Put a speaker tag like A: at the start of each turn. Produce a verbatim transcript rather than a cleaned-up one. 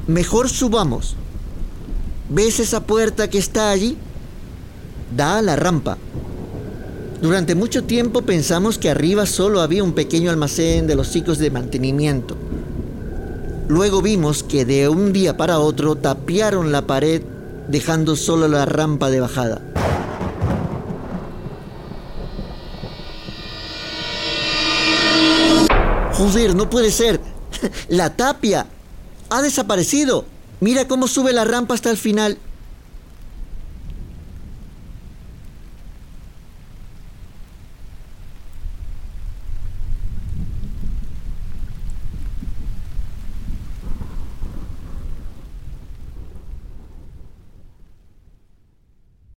A: Mejor subamos. ¿Ves esa puerta que está allí? Da a la rampa. Durante mucho tiempo pensamos que arriba solo había un pequeño almacén de los ciclos de mantenimiento. Luego vimos que de un día para otro tapiaron la pared, dejando solo la rampa de bajada. Joder, no puede ser. La tapia ha desaparecido. Mira cómo sube la rampa hasta el final.